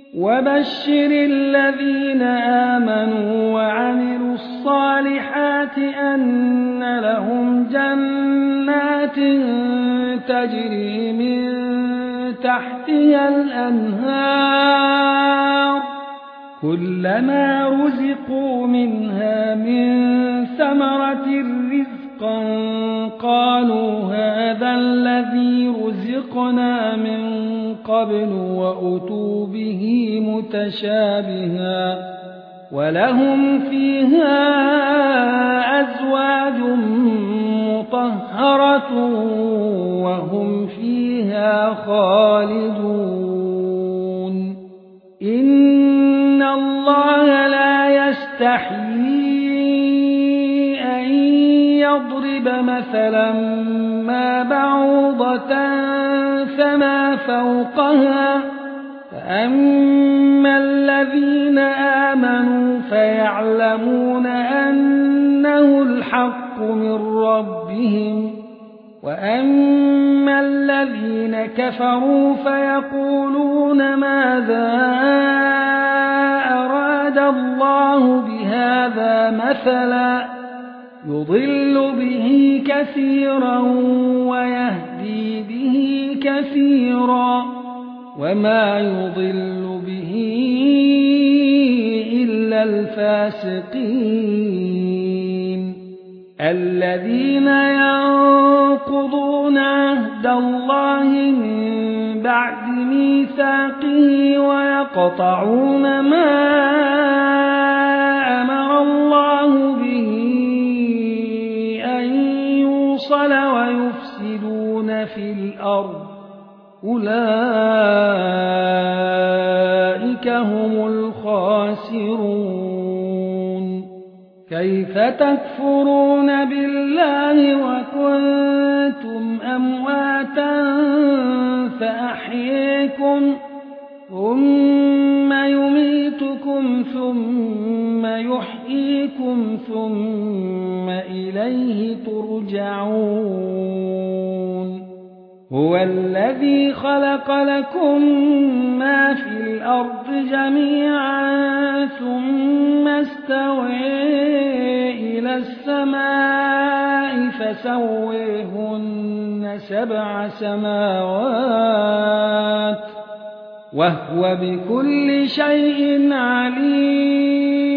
وبشر الذين آمنوا وعملوا الصالحات أن لهم جنات تجري من تحتها الأنهار كلما رزقوا منها من ثمرة رزقا قالوا هذا الذي رزقنا من قبل وأتوا به متشابها ولهم فيها أزواج مطهرة وهم فيها خالدون إن الله لا يستحيي أن يضرب مثلا ما بعوضة فما فوقها فأما الذين آمنوا فيعلمون أنه الحق من ربهم وأما الذين كفروا فيقولون ماذا أراد الله بهذا مثلا يضل به كثيرا ويهدي به كثيرا وما يضل به إلا الفاسقين الذين ينقضون عهد الله من بعد ميثاقه ويقطعون ما أمر الله به أن يوصل ويفسدون في الأرض أولئك هم الخاسرون كيف تكفرون بالله وكنتم أمواتا فأحييكم ثم يميتكم ثم يحييكم ثم إليه ترجعون هو الذي خلق لكم ما في الأرض جميعا ثم استوى إلى السماء فسويهن 7 سماوات وهو بكل شيء عليم